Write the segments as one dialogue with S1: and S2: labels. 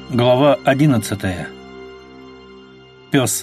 S1: Глава 11. Пес.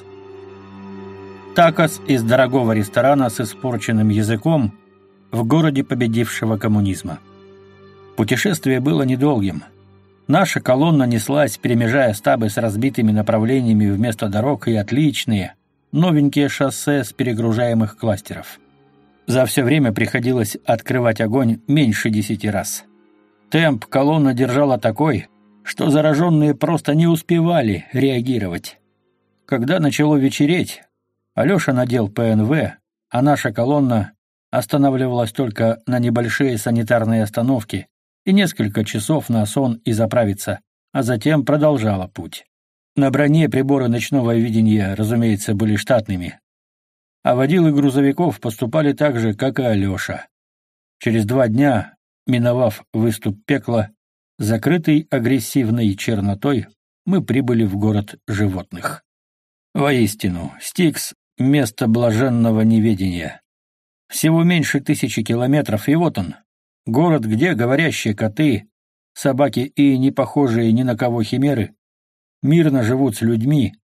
S1: Такос из дорогого ресторана с испорченным языком в городе победившего коммунизма. Путешествие было недолгим. Наша колонна неслась, перемежая стабы с разбитыми направлениями вместо дорог и отличные, новенькие шоссе с перегружаемых кластеров. За все время приходилось открывать огонь меньше 10 раз. Темп колонна держала такой, что зараженные просто не успевали реагировать. Когда начало вечереть, Алеша надел ПНВ, а наша колонна останавливалась только на небольшие санитарные остановки и несколько часов на сон и заправиться, а затем продолжала путь. На броне приборы ночного видения, разумеется, были штатными, а водилы грузовиков поступали так же, как и Алеша. Через 2 дня, миновав выступ пекла, закрытый агрессивной чернотой, мы прибыли в город животных. Воистину, Стикс — место блаженного неведения. Всего меньше 1000 километров, и вот он, город, где говорящие коты, собаки и не похожие ни на кого химеры мирно живут с людьми,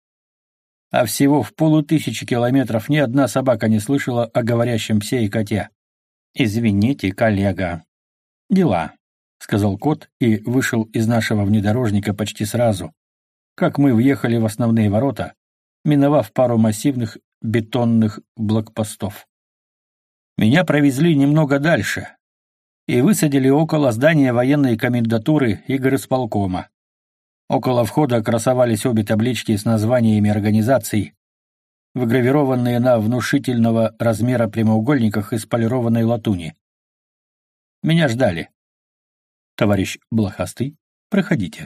S1: а всего в 500 километров ни одна собака не слышала о говорящем псе и коте. «Извините, коллега. Дела», — сказал кот и вышел из нашего внедорожника почти сразу, как мы въехали в основные ворота, миновав пару массивных бетонных блокпостов. Меня провезли немного дальше и высадили около здания военной комендатуры и горисполкома. Около входа красовались обе таблички с названиями организаций, выгравированные на внушительного размера прямоугольниках из полированной латуни. Меня ждали. «Товарищ Блохастый, проходите».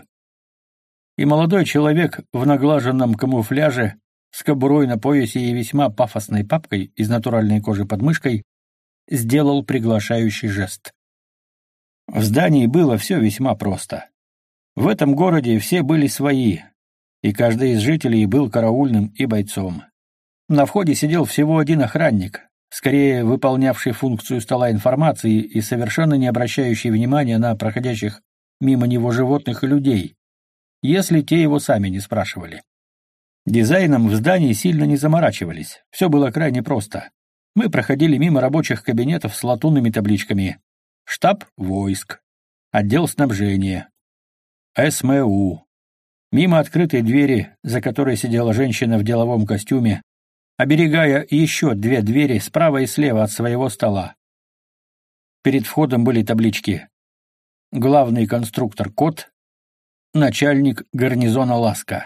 S1: И молодой человек в наглаженном камуфляже, с кобурой на поясе и весьма пафосной папкой из натуральной кожи под мышкой, сделал приглашающий жест. В здании было все весьма просто. В этом городе все были свои, и каждый из жителей был караульным и бойцом. На входе сидел всего один охранник, скорее выполнявший функцию стола информации и совершенно не обращающий внимания на проходящих мимо него животных и людей, если те его сами не спрашивали. Дизайном в здании сильно не заморачивались, все было крайне просто. Мы проходили мимо рабочих кабинетов с латунными табличками: штаб войск, отдел снабжения, СМУ, мимо открытой двери, за которой сидела женщина в деловом костюме, оберегая еще 2 двери справа и слева от своего стола. Перед входом были таблички: главный конструктор Кот, начальник гарнизона Ласка.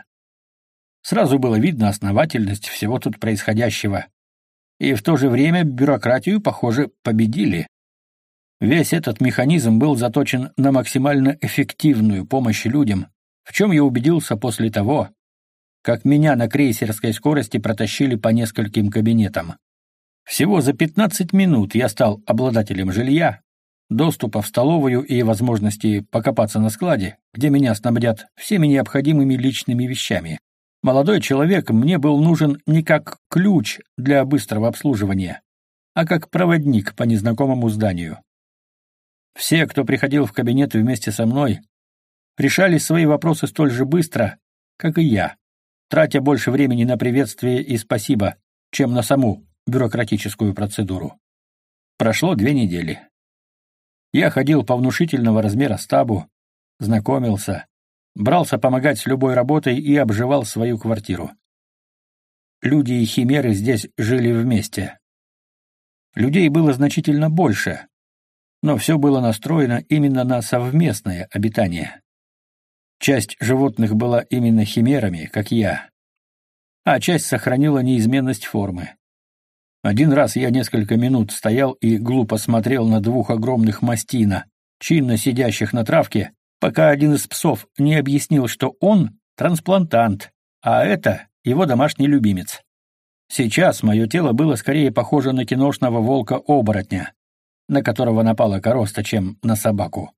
S1: Сразу было видно основательность всего тут происходящего. И в то же время бюрократию, похоже, победили. Весь этот механизм был заточен на максимально эффективную помощь людям, в чем я убедился после того, как меня на крейсерской скорости протащили по нескольким кабинетам. Всего за 15 минут я стал обладателем жилья, доступа в столовую и возможности покопаться на складе, где меня снабдят всеми необходимыми личными вещами. Молодой человек мне был нужен не как ключ для быстрого обслуживания, а как проводник по незнакомому зданию. Все, кто приходил в кабинет вместе со мной, решали свои вопросы столь же быстро, как и я, тратя больше времени на приветствие и спасибо, чем на саму бюрократическую процедуру. Прошло 2 недели. Я ходил по внушительного размера стабу, знакомился, брался помогать с любой работой и обживал свою квартиру. Люди и химеры здесь жили вместе. Людей было значительно больше, но все было настроено именно на совместное обитание. Часть животных была именно химерами, как я, а часть сохранила неизменность формы. Один раз я несколько минут стоял и глупо смотрел на 2 огромных мастина, чинно сидящих на травке, пока один из псов не объяснил, что он трансплантант, а это его домашний любимец. Сейчас мое тело было скорее похоже на киношного волка-оборотня, на которого напала короста, чем на собаку.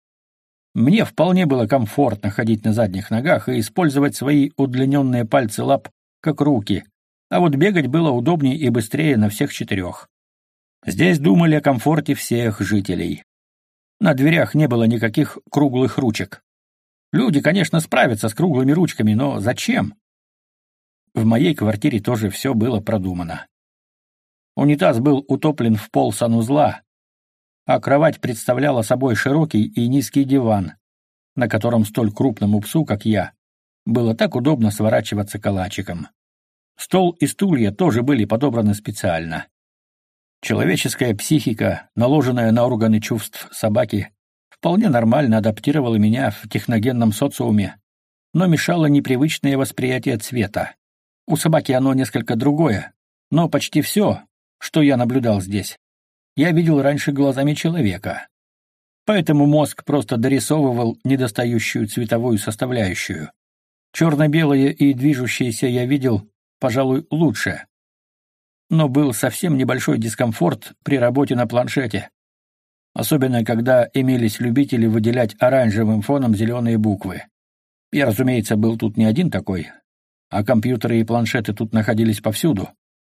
S1: Мне вполне было комфортно ходить на задних ногах и использовать свои удлиненные пальцы лап как руки, а вот бегать было удобнее и быстрее на всех 4. Здесь думали о комфорте всех жителей. На дверях не было никаких круглых ручек. Люди, конечно, справятся с круглыми ручками, но зачем? В моей квартире тоже все было продумано. Унитаз был утоплен в пол санузла, а кровать представляла собой широкий и низкий диван, на котором столь крупному псу, как я, было так удобно сворачиваться калачиком. Стол и стулья тоже были подобраны специально. Человеческая психика, наложенная на органы чувств собаки, вполне нормально адаптировала меня в техногенном социуме, но мешало непривычное восприятие цвета. У собаки оно несколько другое, но почти все, что я наблюдал здесь, я видел раньше глазами человека. Поэтому мозг просто дорисовывал недостающую цветовую составляющую. Черно-белое и движущееся я видел, пожалуй, лучше. Но был совсем небольшой дискомфорт при работе на планшете. Особенно, когда имелись любители выделять оранжевым фоном зеленые буквы. Я, разумеется, был тут не один такой, а компьютеры и планшеты тут находились повсюду.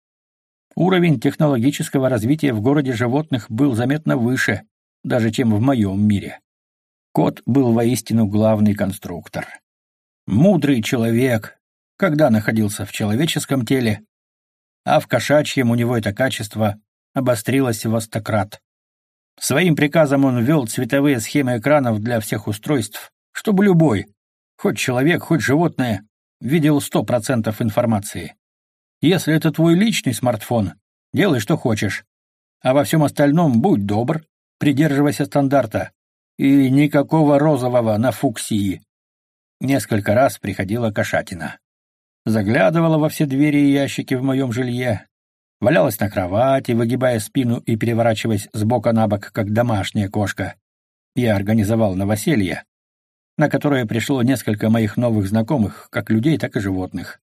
S1: Уровень технологического развития в городе животных был заметно выше, даже чем в моем мире. Кот был воистину главный конструктор. Мудрый человек, когда находился в человеческом теле, а в кошачьем у него это качество обострилось во 100 крат. Своим приказом он ввел цветовые схемы экранов для всех устройств, чтобы любой, хоть человек, хоть животное, видел 100% информации. Если это твой личный смартфон, делай, что хочешь. А во всем остальном будь добр, придерживайся стандарта. И никакого розового на фуксии. Несколько раз приходила кошатина. Заглядывала во все двери и ящики в моем жилье. Валялась на кровати, выгибая спину и переворачиваясь с бока на бок, как домашняя кошка. Я организовал новоселье, на которое пришло несколько моих новых знакомых, как людей, так и животных.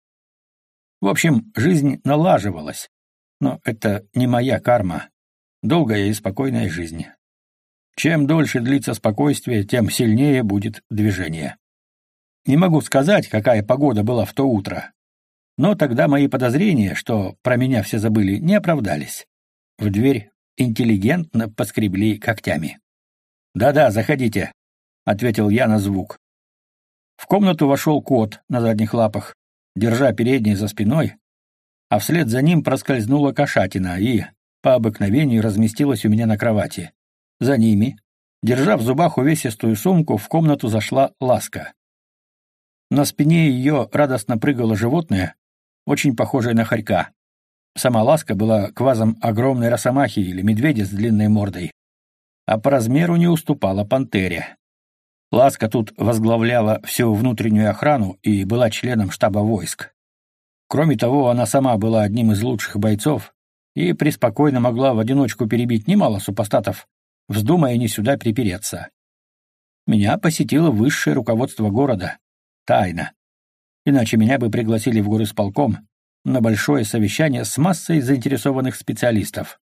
S1: В общем, жизнь налаживалась, но это не моя карма. Долгая и спокойная жизнь. Чем дольше длится спокойствие, тем сильнее будет движение. Не могу сказать, какая погода была в то утро, но тогда мои подозрения, что про меня все забыли, не оправдались. В дверь интеллигентно поскребли когтями. «Да-да, заходите», — ответил я на звук. В комнату вошел кот на задних лапах, держа передний за спиной, а вслед за ним проскользнула кошатина и, по обыкновению, разместилась у меня на кровати. За ними, держа в зубах увесистую сумку, в комнату зашла Ласка. На спине ее радостно прыгало животное, очень похожее на хорька. Сама Ласка была квазом огромной росомахи или медведя с длинной мордой, а по размеру не уступала пантере. Ласка тут возглавляла всю внутреннюю охрану и была членом штаба войск. Кроме того, она сама была одним из лучших бойцов и преспокойно могла в одиночку перебить немало супостатов, вздумая не сюда припереться. Меня посетило высшее руководство города. Тайно. Иначе меня бы пригласили в горисполком на большое совещание с массой заинтересованных специалистов.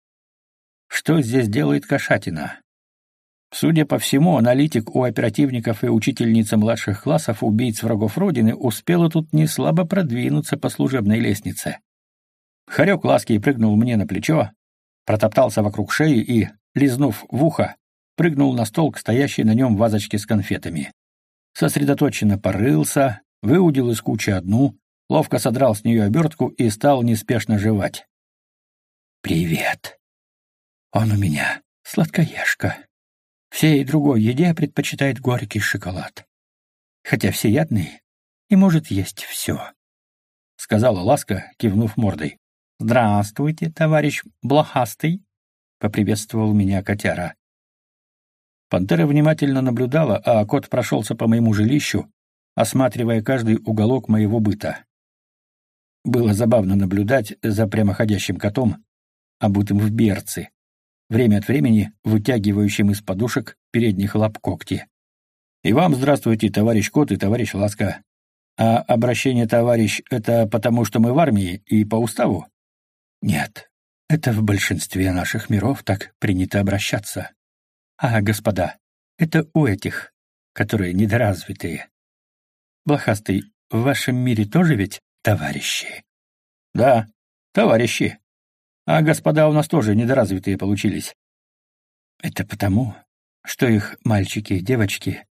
S1: Что здесь делает кошатина? Судя по всему, аналитик у оперативников и учительница младших классов убийц врагов Родины успела тут неслабо продвинуться по служебной лестнице. Хорек Ласки прыгнул мне на плечо, протоптался вокруг шеи и, лизнув в ухо, прыгнул на стол к стоящей на нем вазочке с конфетами. Сосредоточенно порылся, выудил из кучи одну, ловко содрал с нее обертку и стал неспешно жевать. «Привет. Он у меня сладкоежка. Всей другой еде предпочитает горький шоколад. Хотя всеядный и может есть все», — сказала Ласка, кивнув мордой. «Здравствуйте, товарищ Блохастый», — поприветствовал меня котяра. Пантера внимательно наблюдала, а кот прошелся по моему жилищу, осматривая каждый уголок моего быта. Было забавно наблюдать за прямоходящим котом, обутым в берцы, время от времени вытягивающим из подушек передних лап когти. «И вам здравствуйте, товарищ кот и товарищ Ласка. А обращение «товарищ» — это потому, что мы в армии и по уставу?» «Нет, это в большинстве наших миров так принято обращаться. А, господа, это у этих, которые недоразвитые. Блохастый, в вашем мире тоже ведь товарищи?» «Да, товарищи. А господа у нас тоже недоразвитые получились». «Это потому, что их мальчики и девочки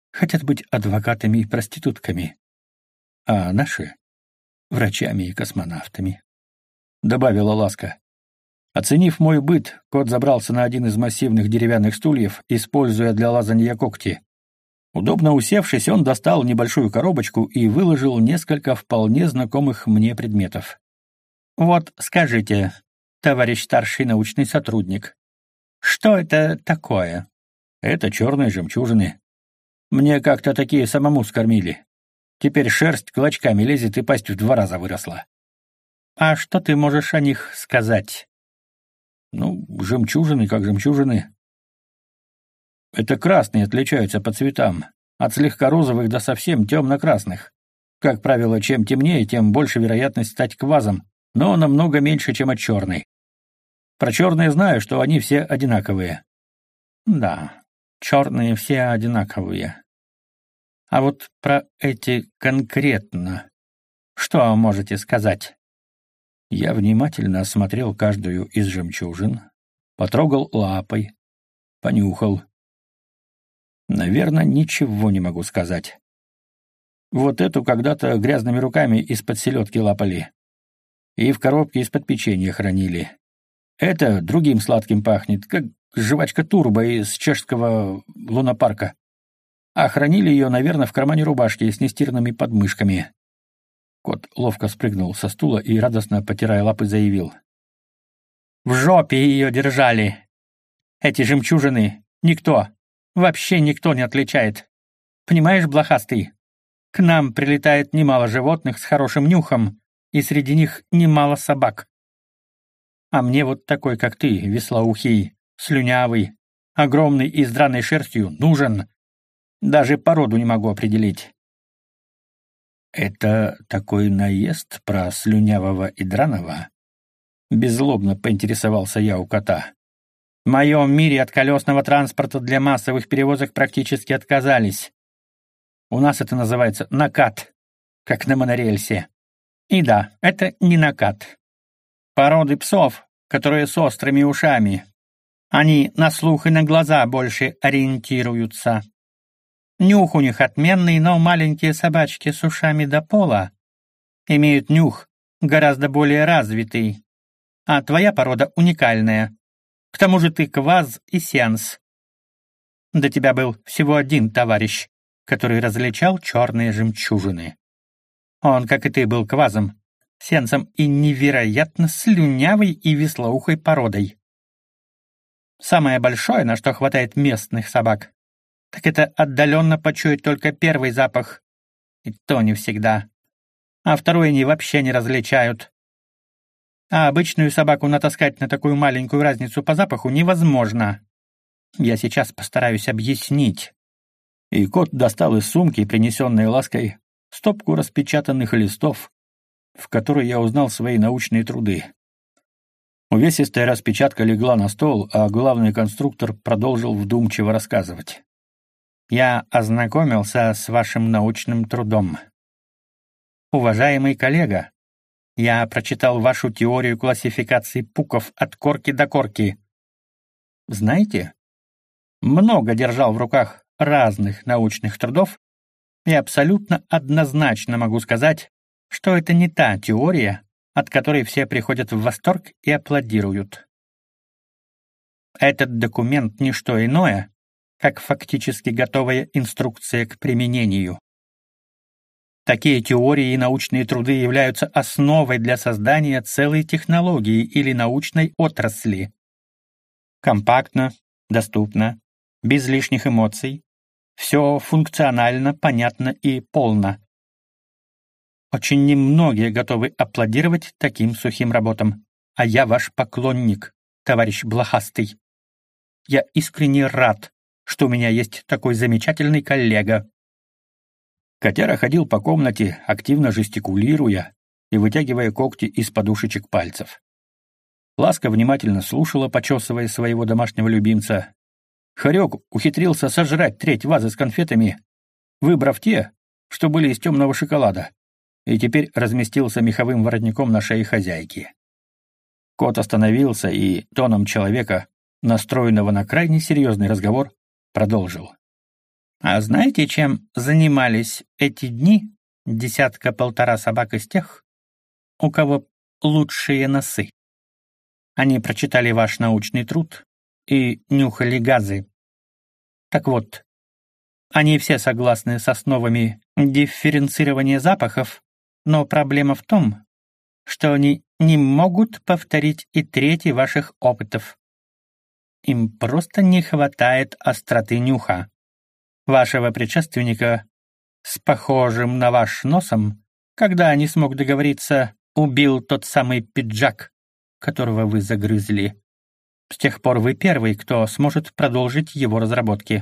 S1: хотят быть адвокатами и проститутками, а наши — врачами и космонавтами», — добавила Ласка. Оценив мой быт, кот забрался на один из массивных деревянных стульев, используя для лазанья когти. Удобно усевшись, он достал небольшую коробочку и выложил несколько вполне знакомых мне предметов. «Вот скажите, товарищ старший научный сотрудник, что это такое?» «Это черные жемчужины. Мне как-то такие самому скормили. Теперь шерсть клочками лезет и пасть в 2 раза выросла». «А что ты можешь о них сказать?» «Ну, жемчужины как жемчужины. Это красные отличаются по цветам, от слегка розовых до совсем темно-красных. Как правило, чем темнее, тем больше вероятность стать квазом, но намного меньше, чем от черной. Про черные знаю, что они все одинаковые». «Да, черные все одинаковые. А вот про эти конкретно, что можете сказать?» Я внимательно осмотрел каждую из жемчужин, потрогал лапой, понюхал. Наверное, ничего не могу сказать. Вот эту когда-то грязными руками из-под селедки лапали. И в коробке из-под печенья хранили. Это другим сладким пахнет, как жвачка Турбо из чешского лунопарка. А хранили ее, наверное, в кармане рубашки с нестиранными подмышками. Кот ловко спрыгнул со стула и, радостно потирая лапы, заявил: «В жопе ее держали. Эти жемчужины никто, вообще никто не отличает. Понимаешь, блохастый? К нам прилетает немало животных с хорошим нюхом, и среди них немало собак. А мне вот такой, как ты, веслоухий, слюнявый, огромный и с драной шерстью, нужен. Даже породу не могу определить». «Это такой наезд про слюнявого и драного?» Беззлобно поинтересовался я у кота. «В моем мире от колесного транспорта для массовых перевозок практически отказались. У нас это называется накат, как на монорельсе. И да, это не накат. Породы псов, которые с острыми ушами. Они на слух и на глаза больше ориентируются. Нюх у них отменный, но маленькие собачки с ушами до пола имеют нюх гораздо более развитый. А твоя порода уникальная. К тому же ты кваз и сеанс. До тебя был всего один товарищ, который различал черные жемчужины. Он, как и ты, был квазом, сеансом и невероятно слюнявой и веслоухой породой. Самое большое, на что хватает местных собак, так это отдаленно почуять только первый запах, и то не всегда. А второй они вообще не различают. А обычную собаку натаскать на такую маленькую разницу по запаху невозможно. Я сейчас постараюсь объяснить». И кот достал из сумки, принесенной Лаской, стопку распечатанных листов, в которой я узнал свои научные труды. Увесистая распечатка легла на стол, а главный конструктор продолжил вдумчиво рассказывать. «Я ознакомился с вашим научным трудом. Уважаемый коллега, я прочитал вашу теорию классификации пуков от корки до корки. Знаете, много держал в руках разных научных трудов и абсолютно однозначно могу сказать, что это не та теория, от которой все приходят в восторг и аплодируют. Этот документ — не что иное, как фактически готовая инструкция к применению. Такие теории и научные труды являются основой для создания целой технологии или научной отрасли. Компактно, доступно, без лишних эмоций, все функционально, понятно и полно. Очень немногие готовы аплодировать таким сухим работам, а я ваш поклонник, товарищ блохастый. Я искренне рад, что у меня есть такой замечательный коллега». Котяра ходил по комнате, активно жестикулируя и вытягивая когти из подушечек пальцев. Ласка внимательно слушала, почесывая своего домашнего любимца. Хорек ухитрился сожрать треть вазы с конфетами, выбрав те, что были из темного шоколада, и теперь разместился меховым воротником на шее хозяйки. Кот остановился и тоном человека, настроенного на крайне серьезный разговор, продолжил. А знаете, чем занимались эти дни десятка-полтора собак из тех, у кого лучшие носы? Они прочитали ваш научный труд и нюхали газы. Так вот, они все согласны с основами дифференцирования запахов, но проблема в том, что они не могут повторить и трети ваших опытов. Им просто не хватает остроты нюха. Вашего предшественника с похожим на ваш носом, когда не смог договориться, убил тот самый пиджак, которого вы загрызли. С тех пор вы первый, кто сможет продолжить его разработки.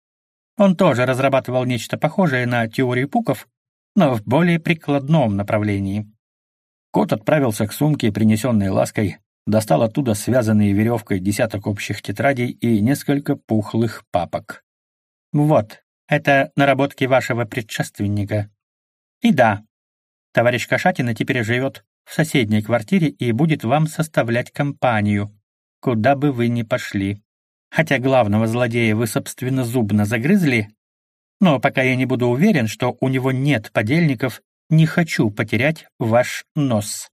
S1: Он тоже разрабатывал нечто похожее на теорию пуков, но в более прикладном направлении. Кот отправился к сумке, принесенной Лаской, достал оттуда связанные веревкой десяток общих тетрадей и несколько пухлых папок. Вот, это наработки вашего предшественника. И да, товарищ Кошатина теперь живет в соседней квартире и будет вам составлять компанию, куда бы вы ни пошли. Хотя главного злодея вы собственнозубно загрызли, но пока я не буду уверен, что у него нет подельников, не хочу потерять ваш нос.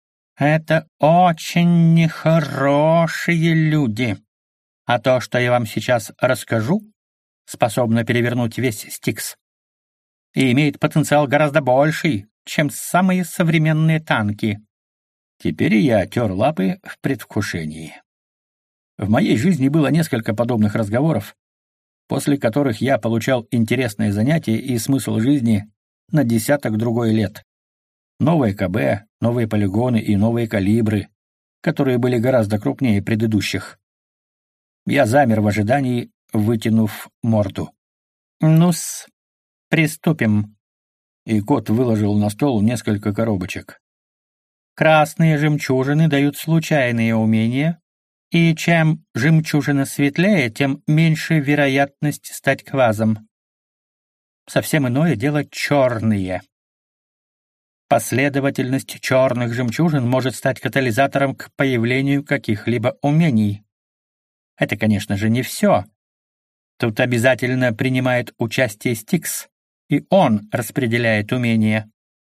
S1: Это очень нехорошие люди. А то, что я вам сейчас расскажу, способно перевернуть весь Стикс и имеет потенциал гораздо больший, чем самые современные танки. Теперь я тер лапы в предвкушении. В моей жизни было несколько подобных разговоров, после которых я получал интересные занятия и смысл жизни на десяток другой лет. Новые КБ, новые полигоны и новые калибры, которые были гораздо крупнее предыдущих. Я замер в ожидании, вытянув морду. «Ну-с, приступим». И кот выложил на стол несколько коробочек. Красные жемчужины дают случайные умения, и чем жемчужина светлее, тем меньше вероятность стать квазом. Совсем иное дело черные. Последовательность черных жемчужин может стать катализатором к появлению каких-либо умений. Это, конечно же, не все. Тут обязательно принимает участие Стикс, и он распределяет умения.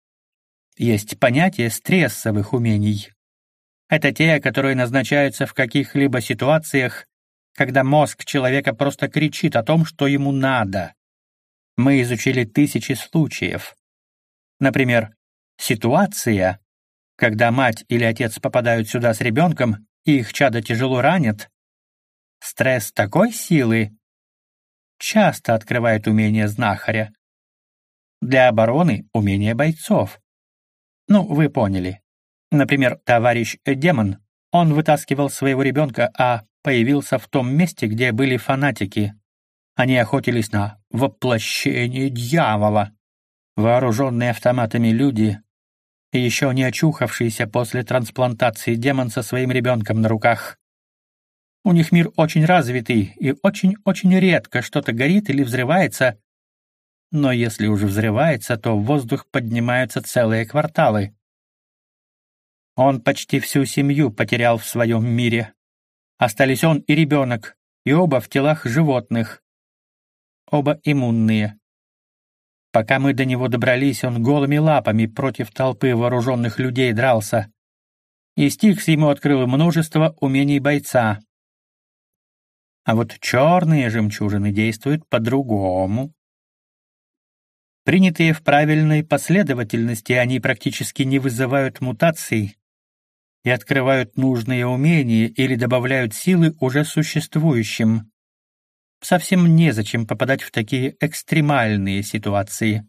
S1: Есть понятие стрессовых умений. Это те, которые назначаются в каких-либо ситуациях, когда мозг человека просто кричит о том, что ему надо. Мы изучили тысячи случаев. Например, ситуация, когда мать или отец попадают сюда с ребенком, и их чадо тяжело ранят. Стресс такой силы часто открывает умение знахаря. Для обороны — умение бойцов. Ну, вы поняли. Например, товарищ Демон, он вытаскивал своего ребенка, а появился в том месте, где были фанатики. Они охотились на воплощение дьявола. Вооруженные автоматами люди, и еще не очухавшийся после трансплантации демон со своим ребенком на руках. У них мир очень развитый, и очень-очень редко что-то горит или взрывается, но если уже взрывается, то в воздух поднимаются целые кварталы. Он почти всю семью потерял в своем мире. Остались он и ребенок, и оба в телах животных. Оба иммунные. Пока мы до него добрались, он голыми лапами против толпы вооруженных людей дрался. И Стикс ему открыл множество умений бойца. А вот черные жемчужины действуют по-другому. Принятые в правильной последовательности, они практически не вызывают мутаций и открывают нужные умения или добавляют силы уже существующим. Совсем незачем попадать в такие экстремальные ситуации.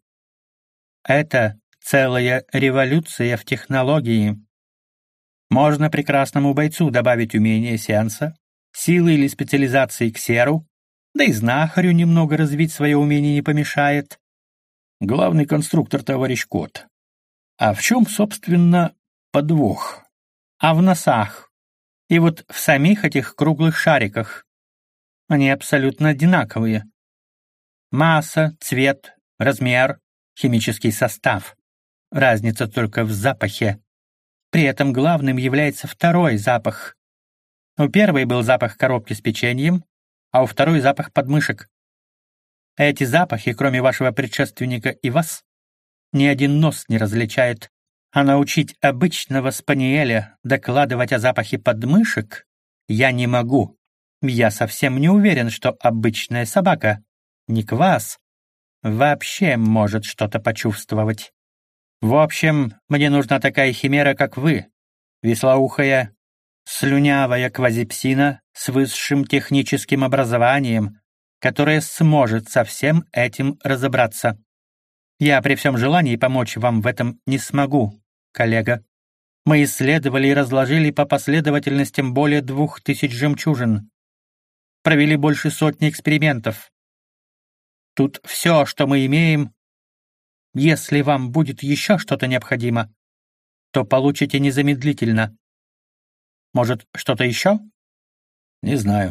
S1: Это целая революция в технологии. Можно прекрасному бойцу добавить умение сеанса, силы или специализации к серу, да и знахарю немного развить свое умение не помешает. Главный конструктор товарищ Кот. А в чем, собственно, подвох? А в носах. И вот в самих этих круглых шариках. Они абсолютно одинаковые. Масса, цвет, размер, химический состав. Разница только в запахе. При этом главным является второй запах. У первой был запах коробки с печеньем, а у второй запах подмышек. Эти запахи, кроме вашего предшественника и вас, ни один нос не различает. А научить обычного спаниеля докладывать о запахе подмышек я не могу. Я совсем не уверен, что обычная собака, не квас, вообще может что-то почувствовать. В общем, мне нужна такая химера, как вы, вислоухая, слюнявая квазипсина с высшим техническим образованием, которая сможет со всем этим разобраться. Я при всем желании помочь вам в этом не смогу, коллега. Мы исследовали и разложили по последовательностям более 2000 жемчужин. Провели больше сотни экспериментов. Тут все, что мы имеем. Если вам будет еще что-то необходимо, то получите незамедлительно. Может, что-то еще?
S2: Не знаю.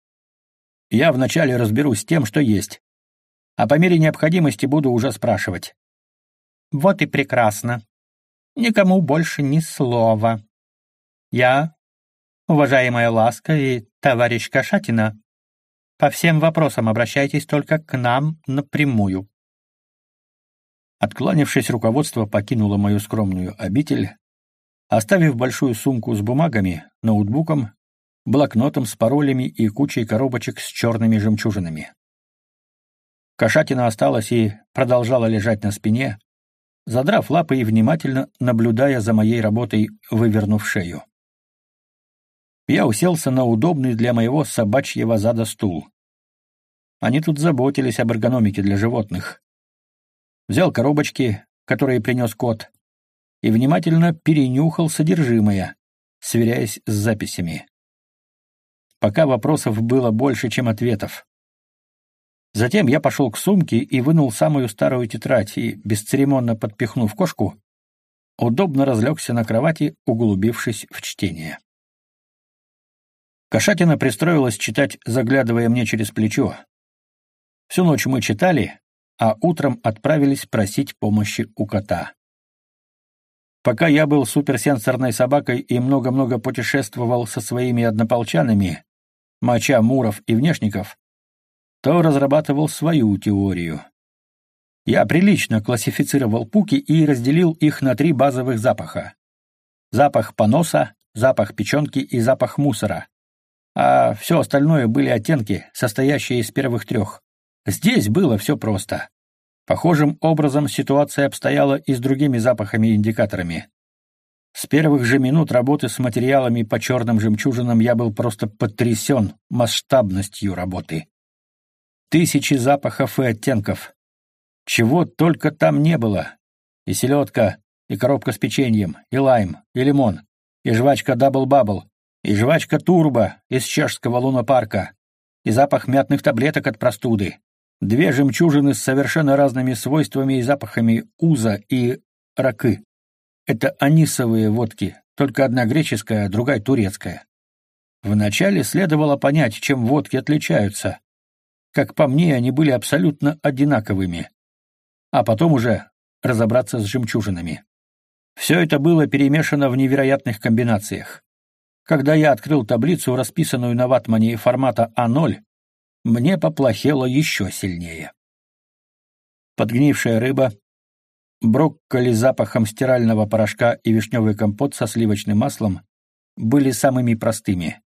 S2: Я вначале разберусь с тем, что есть. А по мере необходимости буду уже спрашивать.
S1: Вот и прекрасно. Никому больше ни слова. Я, уважаемая Ласка и товарищ Кошатина, по всем вопросам обращайтесь только к нам напрямую.
S2: Откланившись, руководство покинуло мою скромную обитель, оставив большую сумку с бумагами, ноутбуком, блокнотом с паролями и кучей коробочек с черными жемчужинами. Кошатина осталась и продолжала лежать на спине, задрав лапы и внимательно наблюдая за моей работой, вывернув шею. Я уселся на удобный для моего собачьего зада стул. Они тут заботились об эргономике для животных. Взял коробочки, которые принес кот, и внимательно перенюхал содержимое, сверяясь с записями. Пока вопросов было больше, чем ответов. Затем я пошел к сумке и вынул самую старую тетрадь и, бесцеремонно подпихнув кошку, удобно разлегся на кровати, углубившись в чтение. Кошатина пристроилась читать, заглядывая мне через плечо. Всю ночь мы читали, а утром отправились просить помощи у кота. Пока я был суперсенсорной собакой и много-много путешествовал со своими однополчанами, моча муров и внешников, то разрабатывал свою теорию. Я прилично классифицировал пуки и разделил их на 3 базовых запаха. Запах поноса, запах печенки и запах мусора. А все остальное были оттенки, состоящие из первых 3. Здесь было все просто. Похожим образом ситуация обстояла и с другими запахами-индикаторами. С первых же минут работы с материалами по черным жемчужинам я был просто потрясен масштабностью работы. 1000 запахов и оттенков. Чего только там не было. И селедка, и коробка с печеньем, и лайм, и лимон, и жвачка Double Bubble, и жвачка Турбо из чешского лунопарка, и запах мятных таблеток от простуды. 2 жемчужины с совершенно разными свойствами и запахами уза и ракы. Это анисовые водки, только одна греческая, а другая турецкая. Вначале следовало понять, чем водки отличаются. Как по мне, они были абсолютно одинаковыми. А потом уже разобраться с жемчужинами. Все это было перемешано в невероятных комбинациях. Когда я открыл таблицу, расписанную на ватмане формата А0, мне поплохело еще сильнее. Подгнившая рыба, брокколи с запахом стирального порошка и вишневый компот со сливочным маслом были самыми простыми.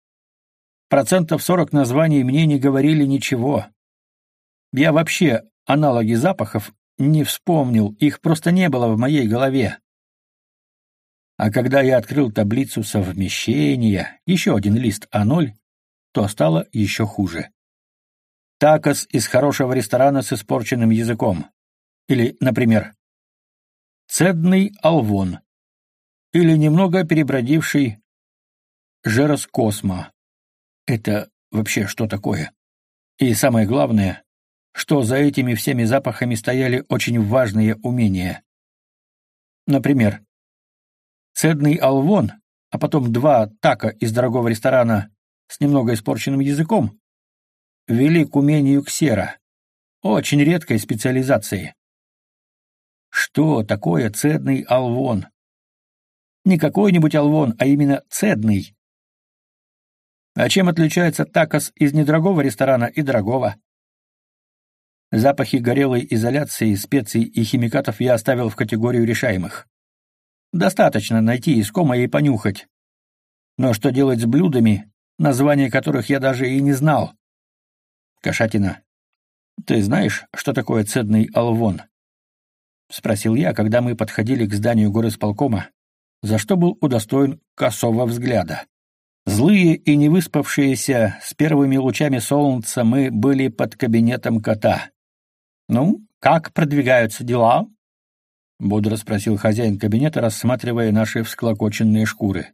S2: 40% названий мне не говорили ничего. Я вообще аналоги запахов не вспомнил, их просто не было в моей голове. А когда я открыл таблицу совмещения, еще один лист А0, то стало еще хуже. Такос из хорошего ресторана с испорченным языком. Или, например, цедный алвон. Или немного перебродивший жерос космо. Это вообще что такое? И самое главное, что за этими всеми запахами стояли очень важные умения. Например, цедный алвон, а потом 2 тако из дорогого ресторана с немного испорченным языком вели к умению ксера, очень редкой специализации. Что такое цедный алвон? Не какой-нибудь алвон, а именно цедный. А чем отличается такос из недорогого ресторана и дорогого?
S1: Запахи горелой изоляции, специй и химикатов я оставил в категорию решаемых. Достаточно найти искомое и понюхать. Но что делать с блюдами, названия которых я даже и не знал? Кошатина, ты знаешь, что такое цедный алвон? Спросил я, когда мы подходили к зданию горисполкома, за что был удостоен косого взгляда. Злые и невыспавшиеся, с первыми лучами солнца мы были под кабинетом кота. «Ну, как продвигаются дела?» — бодро спросил хозяин кабинета, рассматривая наши всклокоченные шкуры.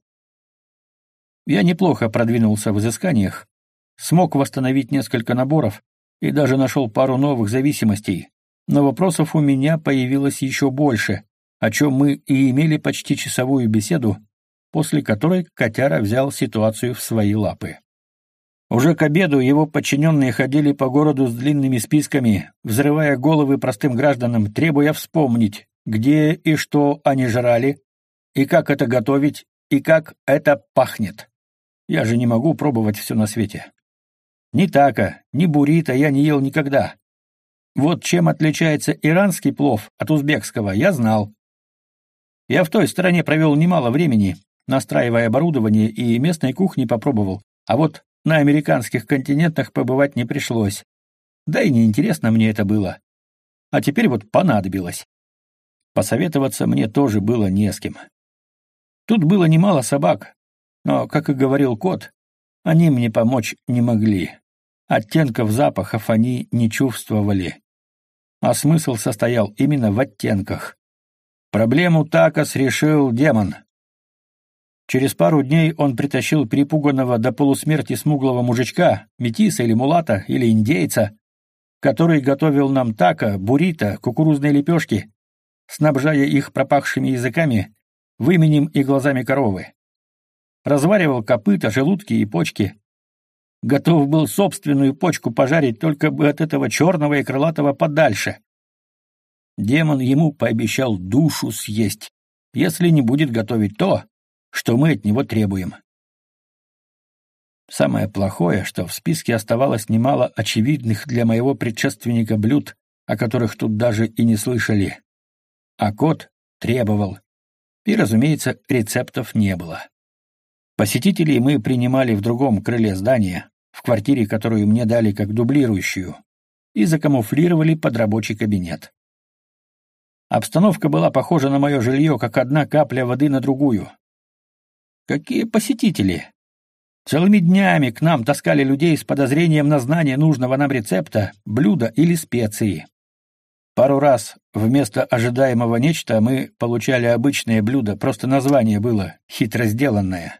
S1: Я неплохо продвинулся в изысканиях, смог восстановить несколько наборов и даже нашел пару новых зависимостей, но вопросов у меня появилось еще больше, о чем мы и имели почти часовую беседу, после которой котяра взял ситуацию в свои лапы. Уже к обеду его подчиненные ходили по городу с длинными списками, взрывая головы простым гражданам, требуя вспомнить, где и что они жрали, и как это готовить, и как это пахнет. Я же не могу пробовать все на свете. Ни тако, ни буррито я не ел никогда. Вот чем отличается иранский плов от узбекского, я знал. Я в той стороне провел немало времени, настраивая оборудование, и местной кухни попробовал, а вот на американских континентах побывать не пришлось. Да и неинтересно мне это было. А теперь вот понадобилось. Посоветоваться мне тоже было не с кем. Тут было немало собак, но, как и говорил кот, они мне помочь не могли. Оттенков запахов они не чувствовали. А смысл состоял именно в оттенках. Проблему такос решил демон. Через пару дней он притащил перепуганного до полусмерти смуглого мужичка, метиса или мулата, или индейца, который готовил нам тако, буррито, кукурузные лепешки, снабжая их пропахшими языками, выменем и глазами коровы. Разваривал копыта, желудки и почки. Готов был собственную почку пожарить, только бы от этого черного и крылатого подальше. Демон ему пообещал душу съесть, если не будет готовить то, что мы от него требуем. Самое плохое, что в списке оставалось немало очевидных для моего предшественника блюд, о которых тут даже и не слышали. А кот требовал. И, разумеется, рецептов не было. Посетителей мы принимали в другом крыле здания, в квартире, которую мне дали как дублирующую, и закамуфлировали под рабочий кабинет. Обстановка была похожа на мое жилье, как одна капля воды на другую. Какие посетители! Целыми днями к нам таскали людей с подозрением на знание нужного нам рецепта, блюда или специи. Пару раз вместо ожидаемого нечто мы получали обычное блюдо, просто название было хитро сделанное.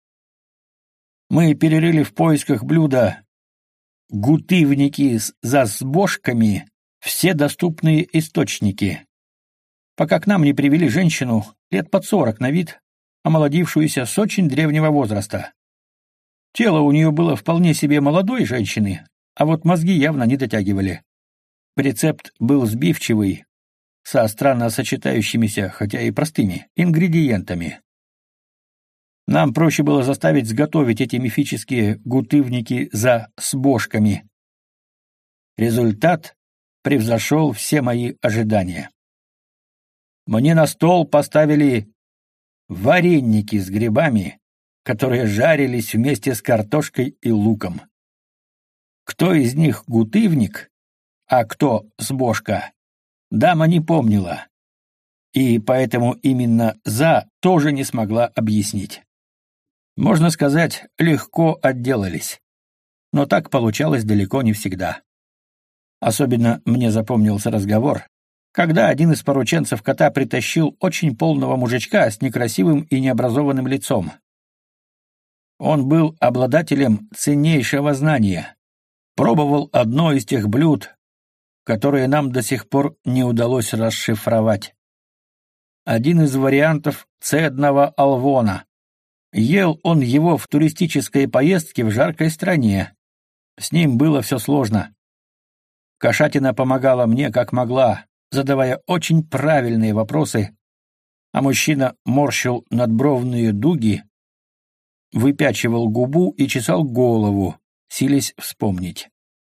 S1: Мы перерыли в поисках блюда гутывники с засбожками все доступные источники, пока к нам не привели женщину лет под 40 на вид, омолодившуюся с очень древнего возраста. Тело у нее было вполне себе молодой женщины, а вот мозги явно не дотягивали. Рецепт был сбивчивый, со странно сочетающимися, хотя и простыми, ингредиентами. Нам проще было заставить сготовить эти мифические гутывники за сбожками. Результат превзошел все мои ожидания. Мне на стол поставили вареники с грибами, которые жарились вместе с картошкой и луком. Кто из них гутывник, а кто сбожка, дама не помнила, и поэтому именно «за» тоже не смогла объяснить. Можно сказать, легко отделались, но так получалось далеко не всегда. Особенно мне запомнился разговор, когда один из порученцев кота притащил очень полного мужичка с некрасивым и необразованным лицом. Он был обладателем ценнейшего знания, пробовал одно из тех блюд, которые нам до сих пор не удалось расшифровать. Один из вариантов цедного алвона. Ел он его в туристической поездке в жаркой стране. С ним было все сложно. Кошатина помогала мне как могла, задавая очень правильные вопросы, а мужчина морщил надбровные дуги, выпячивал губу и чесал голову, силясь вспомнить.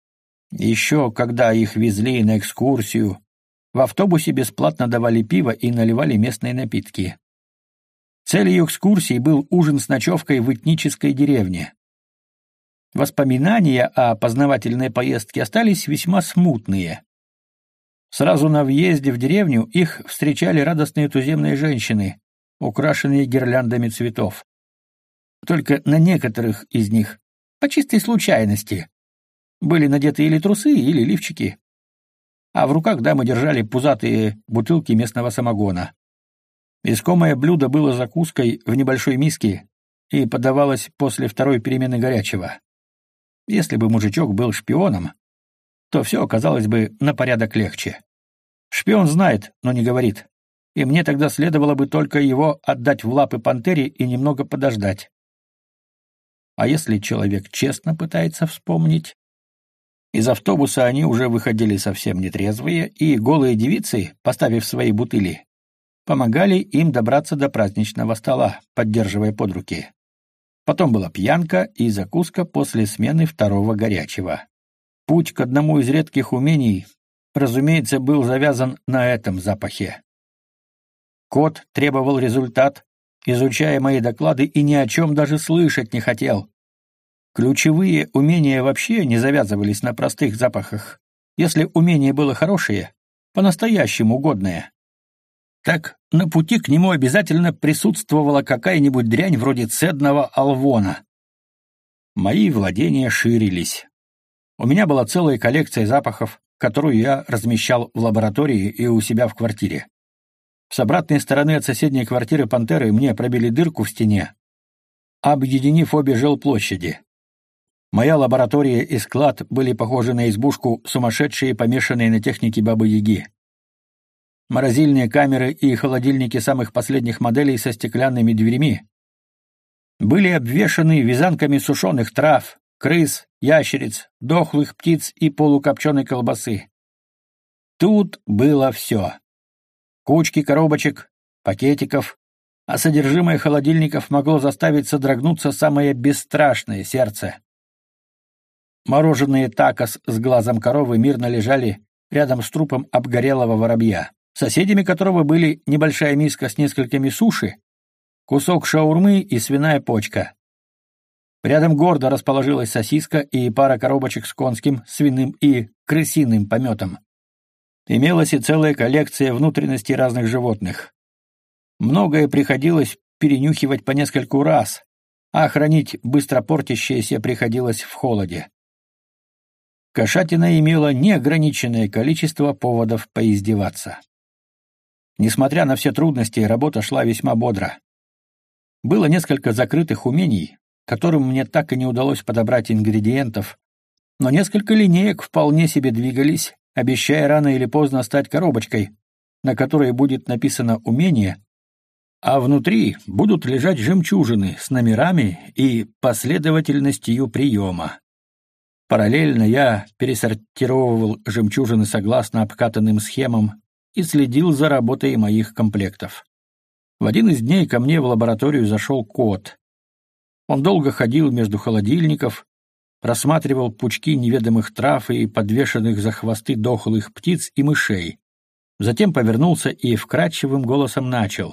S1: Еще когда их везли на экскурсию, в автобусе бесплатно давали пиво и наливали местные напитки. Целью экскурсии был ужин с ночевкой в этнической деревне. Воспоминания о познавательной поездке остались весьма смутные. Сразу на въезде в деревню их встречали радостные туземные женщины, украшенные гирляндами цветов. Только на некоторых из них, по чистой случайности, были надеты или трусы, или лифчики, а в руках дамы держали пузатые бутылки местного самогона. Искомое блюдо было закуской в небольшой миске и подавалось после второй перемены горячего. Если бы мужичок был шпионом, то все оказалось бы на порядок легче. Шпион знает, но не говорит, и мне тогда следовало бы только его отдать в лапы пантере и немного подождать. А если человек честно пытается вспомнить? Из автобуса они уже выходили совсем нетрезвые, и голые девицы, поставив свои бутыли, помогали им добраться до праздничного стола, поддерживая под руки. Потом была пьянка и закуска после смены второго горячего. Путь к одному из редких умений, разумеется, был завязан на этом запахе. Кот требовал результат, изучая мои доклады, и ни о чем даже слышать не хотел. Ключевые умения вообще не завязывались на простых запахах. Если умение было хорошее, по-настоящему годное, так на пути к нему обязательно присутствовала какая-нибудь дрянь вроде цедного алвона. Мои владения ширились. У меня была целая коллекция запахов, которую я размещал в лаборатории и у себя в квартире. С обратной стороны от соседней квартиры пантеры мне пробили дырку в стене, объединив обе жилплощади. Моя лаборатория и склад были похожи на избушку сумасшедшие, помешанные на технике Бабы-Яги. Морозильные камеры и холодильники самых последних моделей со стеклянными дверями были обвешаны вязанками сушеных трав, крыс, ящериц, дохлых птиц и полукопченой колбасы. Тут было все. Кучки коробочек, пакетиков, а содержимое холодильников могло заставить содрогнуться самое бесстрашное сердце. Мороженые такос с глазом коровы мирно лежали рядом с трупом обгорелого воробья, соседями которого были небольшая миска с несколькими суши, кусок шаурмы и свиная почка. Рядом гордо расположилась сосиска и пара коробочек с конским, свиным и крысиным пометом. Имелась и целая коллекция внутренностей разных животных. Многое приходилось перенюхивать по нескольку раз, а хранить быстро портящееся приходилось в холоде. Кошатина имела неограниченное количество поводов поиздеваться. Несмотря на все трудности, работа шла весьма бодро. Было несколько закрытых умений, которым мне так и не удалось подобрать ингредиентов, но несколько линеек вполне себе двигались, обещая рано или поздно стать коробочкой, на которой будет написано умение, а внутри будут лежать жемчужины с номерами и последовательностью приема. Параллельно я пересортировывал жемчужины согласно обкатанным схемам и следил за работой моих комплектов. В один из дней ко мне в лабораторию зашел кот. Он долго ходил между холодильников, рассматривал пучки неведомых трав и подвешенных за хвосты дохлых птиц и мышей. Затем повернулся и вкрадчивым голосом начал.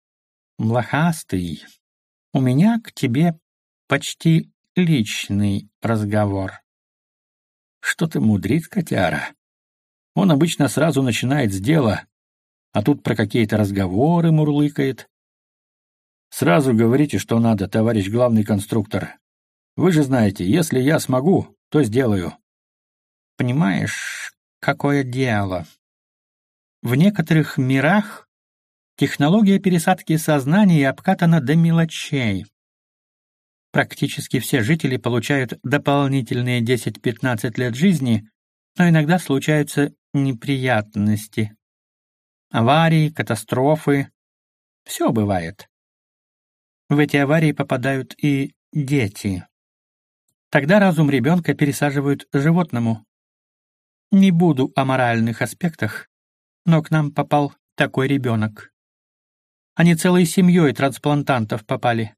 S1: «Блохастый, у меня к тебе почти личный разговор». Что-то мудрит котяра. Он обычно сразу начинает с дела, а тут про какие-то разговоры мурлыкает. Сразу говорите, что надо, товарищ главный конструктор. Вы же знаете, если я смогу, то сделаю. Понимаешь, какое дело? В некоторых мирах технология пересадки сознания обкатана до мелочей. Практически все жители получают дополнительные 10-15 лет жизни, но иногда случаются неприятности. Аварии, катастрофы. Все бывает. В эти аварии попадают и дети. Тогда разум ребенка пересаживают животному. Не буду о моральных аспектах, но к нам попал такой ребенок. Они целой семьей трансплантантов попали.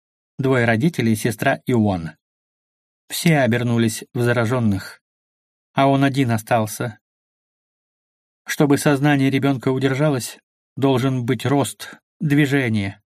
S1: 2 родителей, сестра и он. Все обернулись в зараженных.
S2: а он один остался. Чтобы сознание ребенка удержалось, должен быть рост, движение.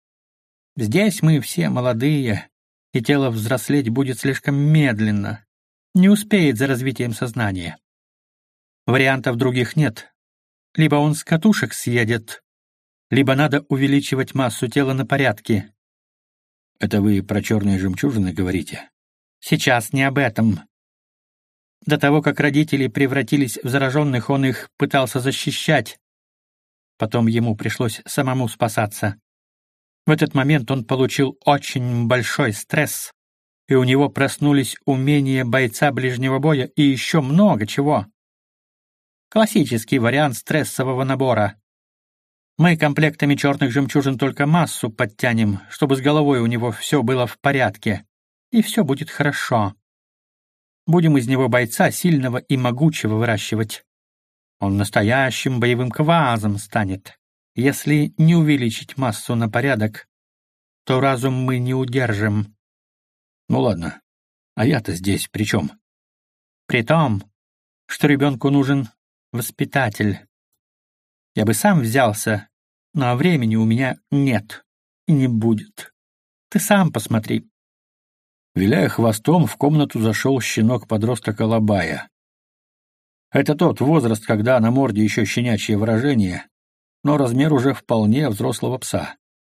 S2: Здесь мы все молодые, и тело взрослеть будет слишком медленно, не успеет за развитием сознания. Вариантов других нет. Либо он с катушек съедет, либо надо увеличивать массу тела на порядке.
S1: Это вы про черные жемчужины говорите?
S2: Сейчас не об этом. До того, как родители превратились в зараженных, он их пытался защищать. Потом ему пришлось самому спасаться. В этот момент он получил очень большой стресс, и у него проснулись умения бойца ближнего боя и еще много чего. Классический вариант стрессового набора. Мы комплектами черных жемчужин только массу подтянем, чтобы с головой у него все было в порядке, и все будет хорошо. Будем из него бойца сильного и могучего выращивать. Он настоящим боевым квазом станет. Если не увеличить массу на порядок, то разум мы не удержим.
S1: Ну ладно, а я-то здесь при чем?
S2: При том, что ребенку нужен воспитатель. Я бы сам взялся, но времени у меня нет и не будет. Ты сам посмотри.
S1: Виляя хвостом, в комнату зашел щенок-подросток Алабая. Это тот возраст, когда на морде еще щенячье выражение, но размер уже вполне взрослого пса.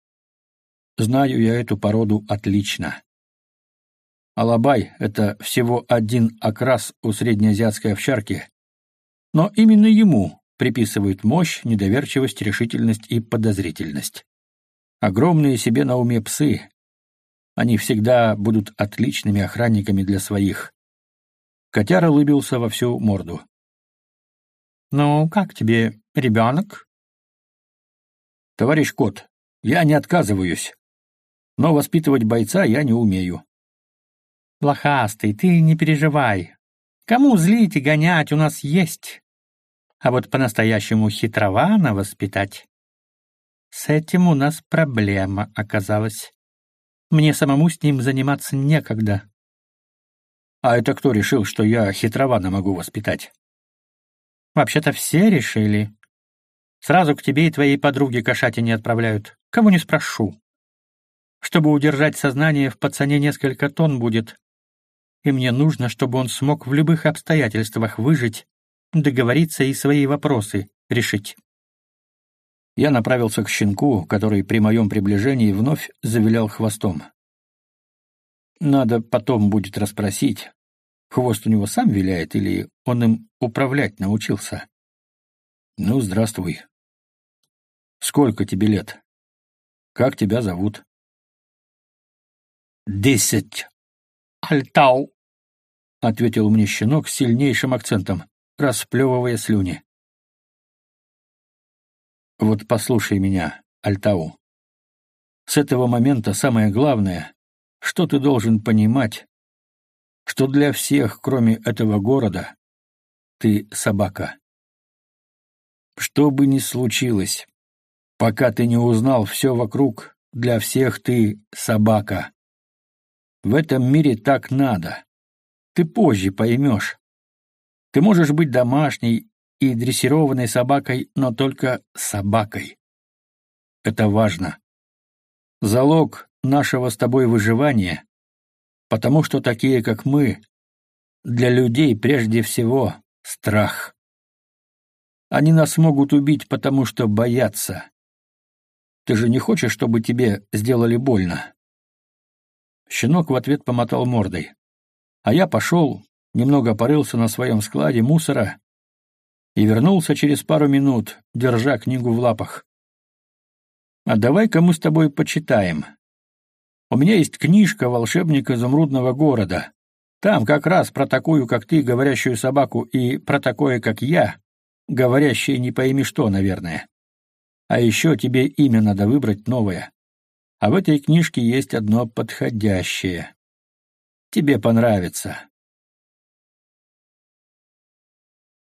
S1: Знаю я эту породу отлично. Алабай — это всего один окрас у среднеазиатской овчарки, но именно ему приписывают мощь, недоверчивость, решительность и подозрительность. Огромные себе на уме псы, они всегда будут отличными охранниками для своих. Котяра улыбился во всю морду.
S2: «Ну, как тебе, ребенок?»
S1: «Товарищ кот, я не отказываюсь, но воспитывать бойца я не умею».
S2: «Блохастый, ты не переживай. Кому злить и гонять у нас есть. А вот по-настоящему хитровано воспитать. С этим у нас проблема оказалась. Мне самому с ним заниматься некогда».
S1: «А это кто решил, что я хитровано могу воспитать?»
S2: «Вообще-то все решили. Сразу к тебе и твоей подруге кошатине отправляют. Кого не спрошу. Чтобы удержать сознание, в пацане несколько тонн будет. И мне нужно, чтобы он смог в любых обстоятельствах выжить, договориться и свои вопросы решить».
S1: Я направился к щенку, который при моем приближении вновь завилял хвостом. Надо потом будет расспросить, хвост у него сам виляет или он им управлять научился. Ну, здравствуй. Сколько тебе лет? Как тебя зовут?
S2: 10. Альтау,
S1: — ответил мне щенок с сильнейшим акцентом, расплевывая слюни. Вот послушай меня, Альтау. С этого момента самое главное, что ты должен понимать, что для всех, кроме этого города, ты собака. Что бы ни случилось, пока ты не узнал все вокруг, для всех ты собака. В этом мире так надо. Ты позже поймешь. Ты можешь быть домашней и дрессированной собакой, но только собакой. Это важно. Залог нашего с тобой выживания, потому что такие, как мы, для людей прежде всего страх. Они нас могут убить, потому что боятся. Ты же не хочешь, чтобы тебе сделали больно?» Щенок в ответ помотал мордой. А я пошел, немного порылся на своем складе мусора и вернулся через пару минут, держа книгу в лапах. «А давай-ка мы с тобой почитаем. У меня есть книжка «Волшебник изумрудного города». Там как раз про такую, как ты, говорящую собаку, и про такое, как я, говорящее не пойми что, наверное. А еще тебе имя надо выбрать новое. А в этой книжке есть одно подходящее. Тебе понравится.